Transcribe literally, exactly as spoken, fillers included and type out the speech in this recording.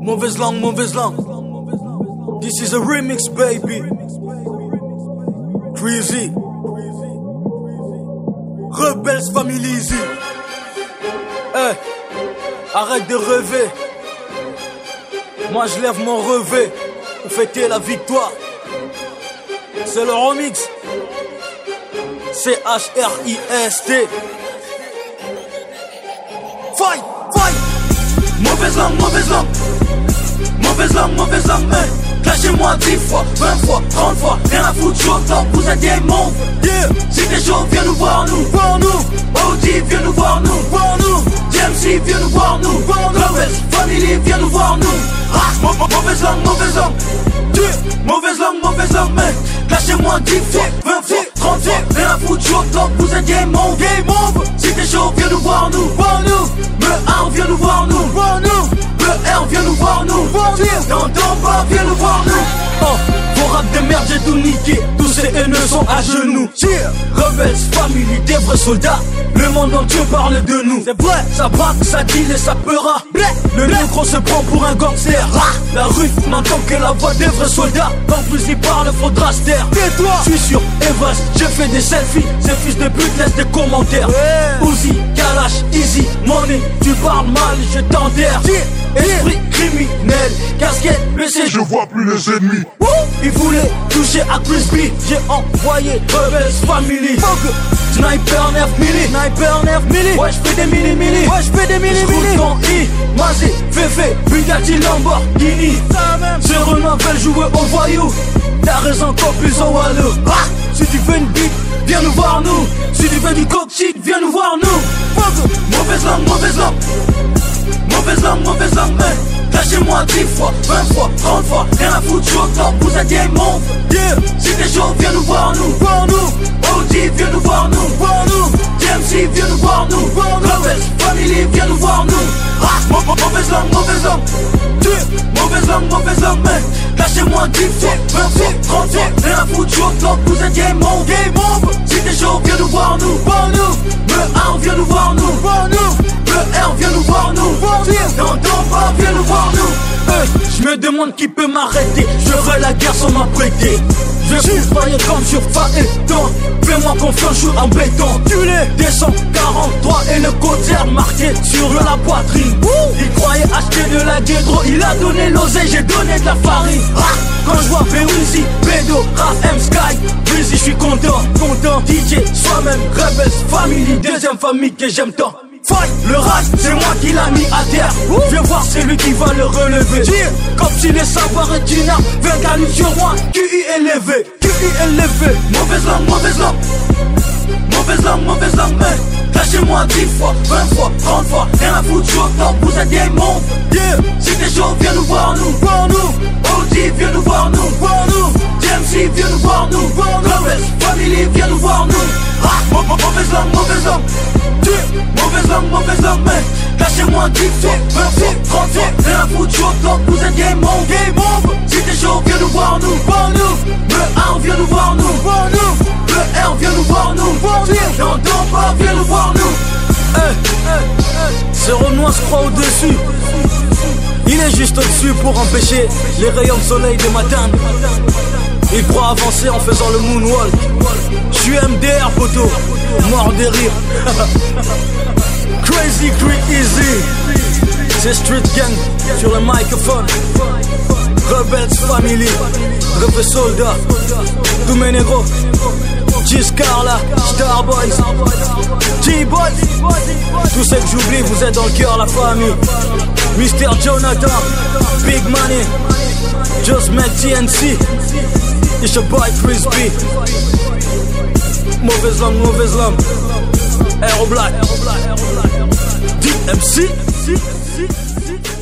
Mauvaise langue, mauvaise langue. This is a remix, baby. Crazy. Rebels Family Easy. Eh, arrête de rêver. Moi je lève mon revêt pour fêter la victoire. C'est le remix. C H R I S T. Fight, fight. Mauvaise langue, mauvaise langue. Mauvaise langue, mauvaise langue, mais clashez-moi dix fois, vingt fois, trente fois. Rien à foutre, chaud, top, vous êtes des monstres. Yeah. Si t'es chaud, viens nous voir nous. Voir nous. O G, viens nous voir nous. Voir nous. J M C, viens nous voir nous. Voir nous. Rebels Family, viens nous voir nous. Ah, mauvaise langue, mauvaise langue. Yeah. Mauvaise langue, mauvaise langue, mais clashez-moi dix fois, vingt fois, trente fois. Rien à foutre, chaud, top, vous êtes des monstres. Des monstres. Si t'es chaud, viens nous voir nous. Voir nous. Me un, viens nous voir nous. Voir nous. R, viens nous voir nous. Dans ton bas, viens nous voir nous. Oh, vos rap de merde, j'ai tout niqué. Tous ces haineux sont à genoux. Yeah. Rebels Family, des vrais soldats. Le monde entier parle de nous. C'est vrai, ça braque, ça deal et ça peura. Le négro se prend pour un gangster. La rue n'entend que la voix des vrais soldats. En plus il parle, faudra se taire. Tais-toi. Je suis sur Evas, je fais des selfies. Ces fils de pute laissent des commentaires. Ouais. Uzi, Kalash, Easy, Money. Tu parles mal, je t'enterre. Yeah. Esprit criminel, casquette baissée, je vois plus les ennemis. Woo! Il voulait toucher à Crispy, j'ai envoyé Rebels Family. Fuck. Sniper neuf milli, Sniper neuf milli. Ouais, j'fais des milli milli, ouais, j'fais des milli milli. Ton I, Mazé, Féfé, Bugatti, Lamborghini. C'est Renault veulent jouer au voyou. T'as raison, encore plus en wallou. Ah! Si tu veux une bite, viens nous voir nous. Si tu veux du coke shit, viens nous voir nous. Fuck. Mauvaise langue, mauvaise langue. Mauvaise langue, mauvaise langue, mais cachez-moi dix fois, vingt fois, trente fois. Rien à foutre, chaud, top, vous êtes des monstres. Yeah. Si t'es chaud, viens nous voir nous. Voir nous. O G, viens nous voir nous. Voir nous. J M C, viens nous voir nous. Voir nous. Rebels Family, viens nous voir nous. Ah, mauvaise langue, mauvaise langue. Yeah. Mauvaise langue, mauvaise langue, mais cachez-moi dix fois, vingt fois, trente fois. Rien à foutre, chaud, top, vous êtes des monstres. Des monstres. Si t'es chaud, viens nous voir nous. Voir nous. Me un, viens nous voir nous. Voir nous. R, viens nous voir nous. Dans ton bas, viens nous voir nous. Hey, je me demande qui peut m'arrêter. Je ferai la guerre sans m'apprêter. Je vais vous foyer comme sur Phaéton. Fais-moi confiance, je suis en béton. Tu l'es. Des cent quarante-trois et le côté marqué sur la poitrine. Il croyait acheter de la guédro. Il a donné l'oseille, j'ai donné de la farine. Ah, quand je vois Véruzi, Bédo, Raf, M, Sky, Breezy, je suis content, content. D J, soi-même, Rebels Family, deuxième famille que j'aime tant. Fight, le rage, c'est moi qui l'a mis à terre. Viens voir, c'est lui qui va le relever. Yeah. Comme si les savoirs est une arme. vingt calibres sur moi, Q I élevé, Q I élevé. Mauvaise langue, mauvaise langue. Mauvaise langue, mauvaise langue, mais cachez-moi dix fois, vingt fois, trente fois. Rien à foutre, chaud, top, vous êtes des monstres. Yeah. Si t'es chaud, viens nous voir nous. Voir nous. O G, viens nous voir nous. Voir nous. J M C, viens nous voir nous. Voir nous. Rebels Family, viens nous voir nous. Ah, mauvaise langue, mauvaise langue. Mauvaise langue, mauvaise langue, mais cachez-moi dix fois, vingt fois, trente fois. Rien à foutre, chaud, top, vous êtes des monstres. Des monstres. Si t'es chaud, viens nous voir nous. Voir nous. Me un, viens nous voir nous. Voir nous. Me R, viens nous voir nous. Voir nous. Dans ton bas, viens nous voir nous. Hey, hey, hey. Ce Renoir se croit au-dessus. Il est juste au-dessus pour empêcher les rayons de soleil de matin. Il croit avancer en faisant le moonwalk. Je suis M D R, poteau, mort de rire. Crazy, Easy. C'est Street Gang sur le microphone. Rebels Family, Rebels Soldat, tous mes négros. Giscarla, Starboys, T-Boys. Tous ceux que j'oublie, vous êtes dans le cœur, la famille. Mister Jonathan, Big Money, Just Make T N C. It's your boy Crispy. Mauvaise langue, mauvaise langue. Aero Black, D M C.